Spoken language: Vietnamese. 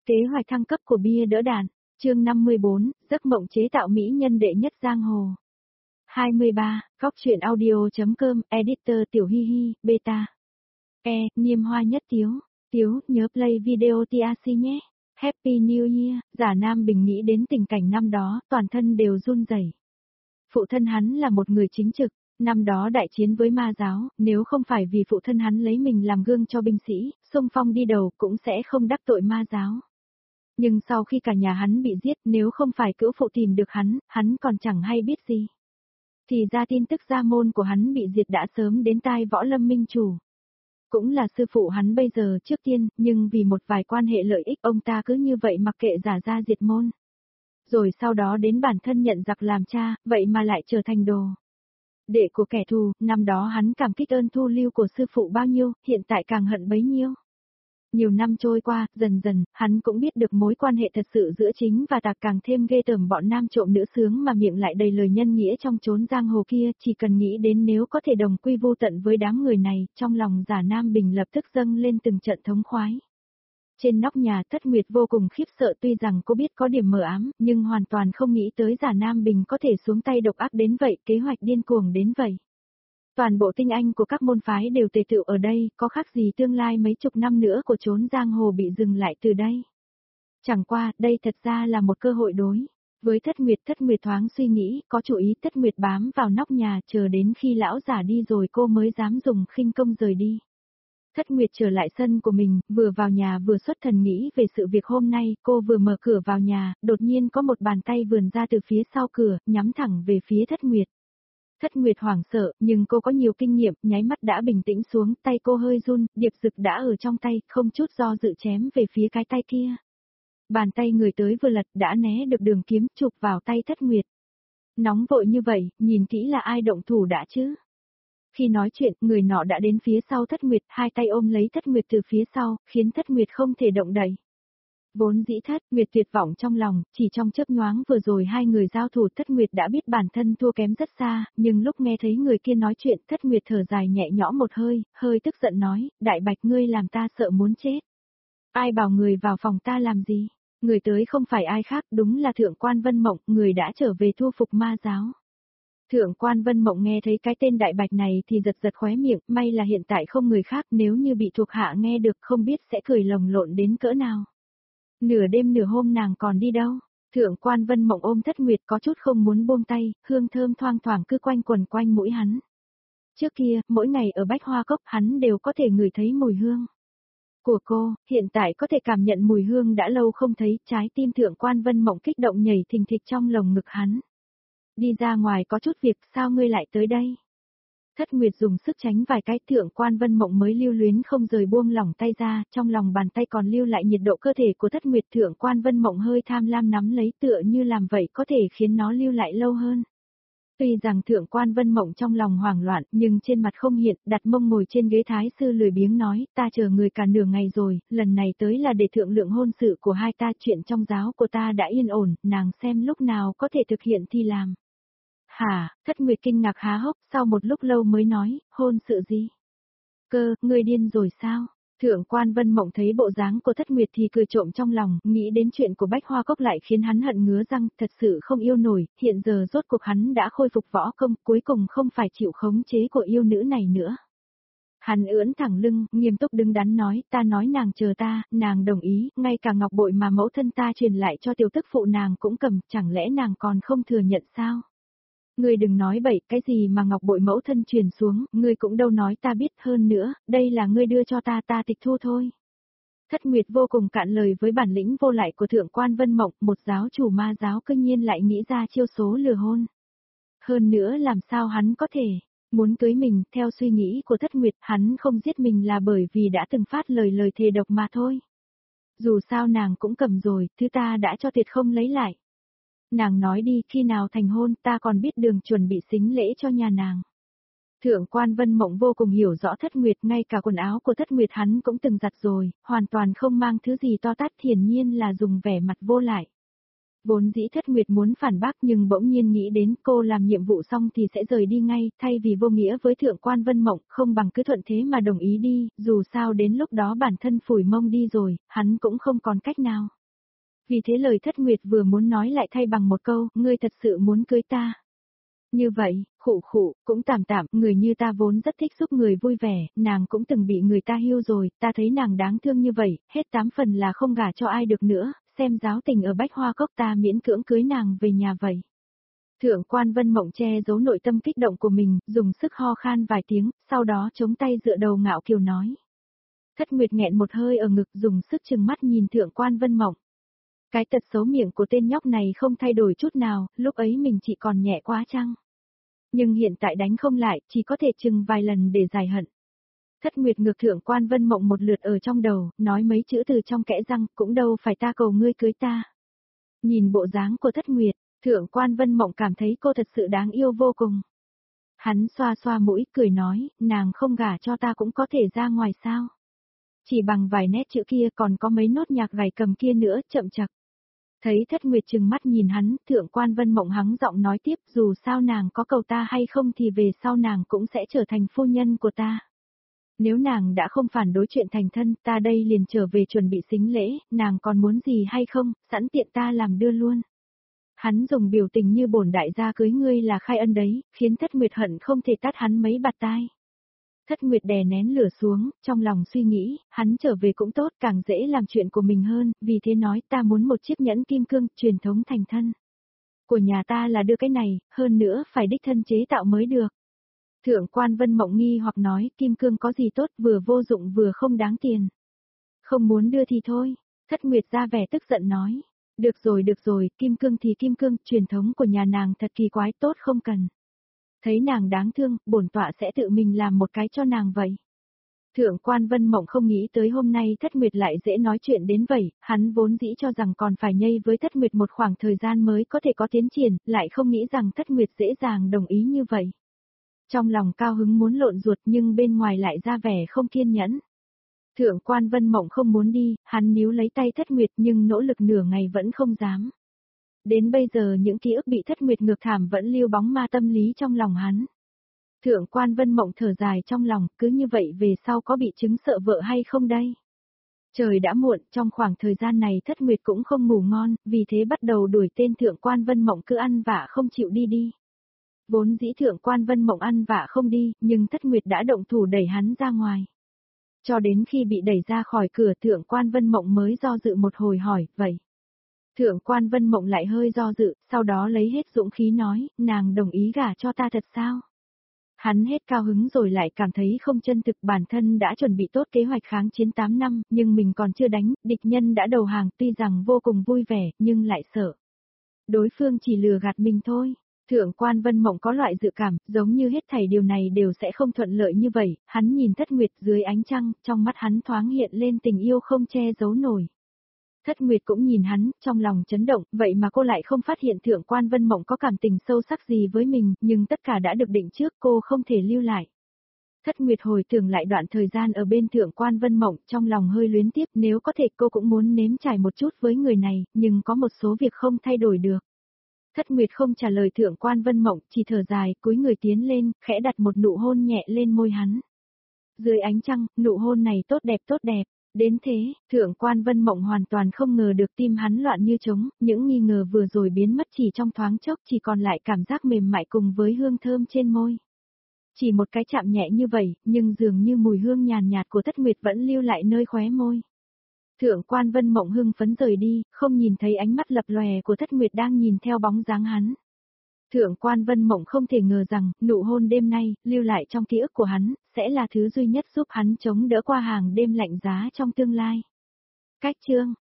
Kế hoạch thăng cấp của bia đỡ đạn, chương 54, giấc mộng chế tạo mỹ nhân đệ nhất giang hồ. 23, góc truyện audio.com, editor Tiểu Hi Hi, beta. Niêm hoa nhất Tiếu, nhớ play video TRC nhé. Happy New Year, Giả Nam Bình nghĩ đến tình cảnh năm đó, toàn thân đều run rẩy. Phụ thân hắn là một người chính trực, năm đó đại chiến với ma giáo, nếu không phải vì phụ thân hắn lấy mình làm gương cho binh sĩ, xung phong đi đầu cũng sẽ không đắc tội ma giáo. Nhưng sau khi cả nhà hắn bị giết, nếu không phải cữu phụ tìm được hắn còn chẳng hay biết gì. Thì ra tin tức gia môn của hắn bị diệt đã sớm đến tai Võ Lâm Minh Chủ. Cũng là sư phụ hắn bây giờ trước tiên, nhưng vì một vài quan hệ lợi ích ông ta cứ như vậy mặc kệ giả ra diệt môn. Rồi sau đó đến bản thân nhận giặc làm cha, vậy mà lại trở thành đồ đệ của kẻ thù, năm đó hắn cảm kích ơn thu lưu của sư phụ bao nhiêu, hiện tại càng hận bấy nhiêu. Nhiều năm trôi qua, dần dần, hắn cũng biết được mối quan hệ thật sự giữa chính và tà càng thêm ghê tởm bọn nam trộm nữ sướng mà miệng lại đầy lời nhân nghĩa trong chốn giang hồ kia, chỉ cần nghĩ đến nếu có thể đồng quy vô tận với đám người này, trong lòng Giả Nam Bình lập tức dâng lên từng trận thống khoái. Trên nóc nhà Thất Nguyệt vô cùng khiếp sợ tuy rằng cô biết có điểm mờ ám, nhưng hoàn toàn không nghĩ tới Giả Nam Bình có thể xuống tay độc ác đến vậy, kế hoạch điên cuồng đến vậy. Toàn bộ tinh anh của các môn phái đều tề tựu ở đây, có khác gì tương lai mấy chục năm nữa của chốn giang hồ bị dừng lại từ đây. Chẳng qua, đây thật ra là một cơ hội đối. Với Thất Nguyệt thoáng suy nghĩ, có chủ ý Thất Nguyệt bám vào nóc nhà chờ đến khi lão giả đi rồi cô mới dám dùng khinh công rời đi. Thất Nguyệt trở lại sân của mình, vừa vào nhà vừa xuất thần nghĩ về sự việc hôm nay, cô vừa mở cửa vào nhà, đột nhiên có một bàn tay vườn ra từ phía sau cửa, nhắm thẳng về phía Thất Nguyệt. Thất Nguyệt hoảng sợ, nhưng cô có nhiều kinh nghiệm, nháy mắt đã bình tĩnh xuống, tay cô hơi run, điệp dực đã ở trong tay, không chút do dự chém về phía cái tay kia. Bàn tay người tới vừa lật đã né được đường kiếm chụp vào tay Thất Nguyệt. Nóng vội như vậy, nhìn kỹ là ai động thủ đã chứ? Khi nói chuyện, người nọ đã đến phía sau Thất Nguyệt, hai tay ôm lấy Thất Nguyệt từ phía sau, khiến Thất Nguyệt không thể động đậy. Vốn dĩ Thất Nguyệt tuyệt vọng trong lòng, chỉ trong chớp nhoáng vừa rồi hai người giao thủ Thất Nguyệt đã biết bản thân thua kém rất xa, nhưng lúc nghe thấy người kia nói chuyện Thất Nguyệt thở dài nhẹ nhõm một hơi, hơi tức giận nói, Đại Bạch ngươi làm ta sợ muốn chết. Ai bảo người vào phòng ta làm gì? Người tới không phải ai khác, đúng là Thượng Quan Vân Mộng, người đã trở về thu phục ma giáo. Thượng Quan Vân Mộng nghe thấy cái tên Đại Bạch này thì giật giật khóe miệng, may là hiện tại không người khác, nếu như bị thuộc hạ nghe được không biết sẽ cười lồng lộn đến cỡ nào. Nửa đêm nửa hôm nàng còn đi đâu? Thượng Quan Vân Mộng ôm Thất Nguyệt có chút không muốn buông tay, hương thơm thoang thoảng cứ quanh quần quanh mũi hắn. Trước kia, mỗi ngày ở Bách Hoa Cốc hắn đều có thể ngửi thấy mùi hương của cô, hiện tại có thể cảm nhận mùi hương đã lâu không thấy, trái tim Thượng Quan Vân Mộng kích động nhảy thình thịch trong lồng ngực hắn. Đi ra ngoài có chút việc, sao ngươi lại tới đây? Thất Nguyệt dùng sức tránh vài cái, Thượng Quan Vân Mộng mới lưu luyến không rời buông lỏng tay ra, trong lòng bàn tay còn lưu lại nhiệt độ cơ thể của Thất Nguyệt. Thượng Quan Vân Mộng hơi tham lam nắm lấy tựa như làm vậy có thể khiến nó lưu lại lâu hơn. Tuy rằng Thượng Quan Vân Mộng trong lòng hoảng loạn, nhưng trên mặt không hiện, đặt mông ngồi trên ghế thái sư lười biếng nói, ta chờ người cả nửa ngày rồi, lần này tới là để thương lượng hôn sự của hai ta, chuyện trong giáo của ta đã yên ổn, nàng xem lúc nào có thể thực hiện thì làm. Hả? Thất Nguyệt kinh ngạc há hốc, sau một lúc lâu mới nói, hôn sự gì? Ngươi điên rồi sao? Thượng Quan Vân Mộng thấy bộ dáng của Thất Nguyệt thì cười trộm trong lòng, nghĩ đến chuyện của Bách Hoa Cốc lại khiến hắn hận ngứa răng, thật sự không yêu nổi, hiện giờ rốt cuộc hắn đã khôi phục võ công, cuối cùng không phải chịu khống chế của yêu nữ này nữa. Hắn ưỡn thẳng lưng, nghiêm túc đứng đắn nói, ta nói nàng chờ ta, nàng đồng ý, ngay cả ngọc bội mà mẫu thân ta truyền lại cho tiểu tức phụ nàng cũng cầm, chẳng lẽ nàng còn không thừa nhận sao? Ngươi đừng nói bậy, cái gì mà ngọc bội mẫu thân truyền xuống, ngươi cũng đâu nói ta biết, hơn nữa, đây là ngươi đưa cho ta tịch thu thôi. Thất Nguyệt vô cùng cạn lời với bản lĩnh vô lại của Thượng Quan Vân Mộng, một giáo chủ ma giáo cư nhiên lại nghĩ ra chiêu số lừa hôn. Hơn nữa làm sao hắn có thể muốn cưới mình, theo suy nghĩ của Thất Nguyệt, hắn không giết mình là bởi vì đã từng phát lời thề độc mà thôi. Dù sao nàng cũng cầm rồi, thứ ta đã cho tuyệt không lấy lại. Nàng nói đi, khi nào thành hôn, ta còn biết đường chuẩn bị sính lễ cho nhà nàng. Thượng Quan Vân Mộng vô cùng hiểu rõ Thất Nguyệt, ngay cả quần áo của Thất Nguyệt hắn cũng từng giặt rồi, hoàn toàn không mang thứ gì to tát, hiển nhiên là dùng vẻ mặt vô lại. Vốn dĩ Thất Nguyệt muốn phản bác nhưng bỗng nhiên nghĩ đến cô làm nhiệm vụ xong thì sẽ rời đi ngay, thay vì vô nghĩa với Thượng Quan Vân Mộng, không bằng cứ thuận thế mà đồng ý đi, dù sao đến lúc đó bản thân phủi mông đi rồi, hắn cũng không còn cách nào. Vì thế lời Thất Nguyệt vừa muốn nói lại thay bằng một câu, ngươi thật sự muốn cưới ta. Như vậy, khụ khụ, cũng tạm tạm, người như ta vốn rất thích giúp người vui vẻ, nàng cũng từng bị người ta hiu rồi, ta thấy nàng đáng thương như vậy, hết 8 phần là không gả cho ai được nữa, xem giáo tình ở Bách Hoa Cốc ta miễn cưỡng cưới nàng về nhà vậy. Thượng quan Vân Mộng che giấu nội tâm kích động của mình, dùng sức ho khan vài tiếng, sau đó chống tay dựa đầu ngạo kiều nói. Thất Nguyệt nghẹn một hơi ở ngực dùng sức trừng mắt nhìn thượng quan Vân Mộng. Cái tật xấu miệng của tên nhóc này không thay đổi chút nào, lúc ấy mình chỉ còn nhẹ quá chăng? Nhưng hiện tại đánh không lại, chỉ có thể chừng vài lần để giải hận. Thất Nguyệt ngược thượng quan Vân Mộng một lượt ở trong đầu, nói mấy chữ từ trong kẽ răng, cũng đâu phải ta cầu ngươi cưới ta. Nhìn bộ dáng của Thất Nguyệt, thượng quan Vân Mộng cảm thấy cô thật sự đáng yêu vô cùng. Hắn xoa xoa mũi, cười nói, nàng không gả cho ta cũng có thể ra ngoài sao. Chỉ bằng vài nét chữ kia còn có mấy nốt nhạc gảy cầm kia nữa, chậm chặc. Thấy Thất Nguyệt trừng mắt nhìn hắn, thượng quan Vân Mộng hắng giọng nói tiếp, dù sao nàng có cầu ta hay không thì về sau nàng cũng sẽ trở thành phu nhân của ta. Nếu nàng đã không phản đối chuyện thành thân, ta đây liền trở về chuẩn bị sính lễ, nàng còn muốn gì hay không, sẵn tiện ta làm đưa luôn. Hắn dùng biểu tình như bổn đại gia cưới ngươi là khai ân đấy, khiến Thất Nguyệt hận không thể tát hắn mấy bạt tai. Thất Nguyệt đè nén lửa xuống, trong lòng suy nghĩ, hắn trở về cũng tốt, càng dễ làm chuyện của mình hơn, vì thế nói ta muốn một chiếc nhẫn kim cương, truyền thống thành thân. Của nhà ta là đưa cái này, hơn nữa phải đích thân chế tạo mới được. Thượng quan Vân Mộng nghi hoặc nói, kim cương có gì tốt, vừa vô dụng vừa không đáng tiền. Không muốn đưa thì thôi, Thất Nguyệt ra vẻ tức giận nói. Được rồi, kim cương thì kim cương, truyền thống của nhà nàng thật kỳ quái, tốt không cần. Thấy nàng đáng thương, bổn tọa sẽ tự mình làm một cái cho nàng vậy. Thượng quan Vân Mộng không nghĩ tới hôm nay Thất Nguyệt lại dễ nói chuyện đến vậy, hắn vốn dĩ cho rằng còn phải nhây với Thất Nguyệt một khoảng thời gian mới có thể có tiến triển, lại không nghĩ rằng Thất Nguyệt dễ dàng đồng ý như vậy. Trong lòng cao hứng muốn lộn ruột nhưng bên ngoài lại ra vẻ không kiên nhẫn. Thượng quan Vân Mộng không muốn đi, hắn níu lấy tay Thất Nguyệt nhưng nỗ lực nửa ngày vẫn không dám. Đến bây giờ những ký ức bị Thất Nguyệt ngược thảm vẫn lưu bóng ma tâm lý trong lòng hắn. Thượng quan Vân Mộng thở dài trong lòng, cứ như vậy về sau có bị chứng sợ vợ hay không đây? Trời đã muộn, trong khoảng thời gian này Thất Nguyệt cũng không ngủ ngon, vì thế bắt đầu đuổi tên thượng quan Vân Mộng cứ ăn vạ không chịu đi. Vốn dĩ thượng quan Vân Mộng ăn vạ không đi, nhưng Thất Nguyệt đã động thủ đẩy hắn ra ngoài. Cho đến khi bị đẩy ra khỏi cửa thượng quan Vân Mộng mới do dự một hồi hỏi, vậy. Thượng quan Vân Mộng lại hơi do dự, sau đó lấy hết dũng khí nói, nàng đồng ý gả cho ta thật sao? Hắn hết cao hứng rồi lại cảm thấy không chân thực, bản thân đã chuẩn bị tốt kế hoạch kháng chiến 8 năm, nhưng mình còn chưa đánh, địch nhân đã đầu hàng, tuy rằng vô cùng vui vẻ, nhưng lại sợ. Đối phương chỉ lừa gạt mình thôi. Thượng quan Vân Mộng có loại dự cảm, giống như hết thảy điều này đều sẽ không thuận lợi như vậy, hắn nhìn Thất Nguyệt dưới ánh trăng, trong mắt hắn thoáng hiện lên tình yêu không che giấu nổi. Thất Nguyệt cũng nhìn hắn, trong lòng chấn động, vậy mà cô lại không phát hiện thượng quan Vân Mộng có cảm tình sâu sắc gì với mình, nhưng tất cả đã được định trước, cô không thể lưu lại. Thất Nguyệt hồi tưởng lại đoạn thời gian ở bên thượng quan Vân Mộng, trong lòng hơi luyến tiếc, nếu có thể cô cũng muốn nếm trải một chút với người này, nhưng có một số việc không thay đổi được. Thất Nguyệt không trả lời thượng quan Vân Mộng, chỉ thở dài, cúi người tiến lên, khẽ đặt một nụ hôn nhẹ lên môi hắn. Dưới ánh trăng, nụ hôn này tốt đẹp. Đến thế, thượng quan Vân Mộng hoàn toàn không ngờ được tim hắn loạn như trống, những nghi ngờ vừa rồi biến mất chỉ trong thoáng chốc, chỉ còn lại cảm giác mềm mại cùng với hương thơm trên môi. Chỉ một cái chạm nhẹ như vậy, nhưng dường như mùi hương nhàn nhạt của Thất Nguyệt vẫn lưu lại nơi khóe môi. Thượng quan Vân Mộng hưng phấn rời đi, không nhìn thấy ánh mắt lập lòe của Thất Nguyệt đang nhìn theo bóng dáng hắn. Thượng quan Vân Mộng không thể ngờ rằng, nụ hôn đêm nay, lưu lại trong ký ức của hắn, sẽ là thứ duy nhất giúp hắn chống đỡ qua hàng đêm lạnh giá trong tương lai. Cách chương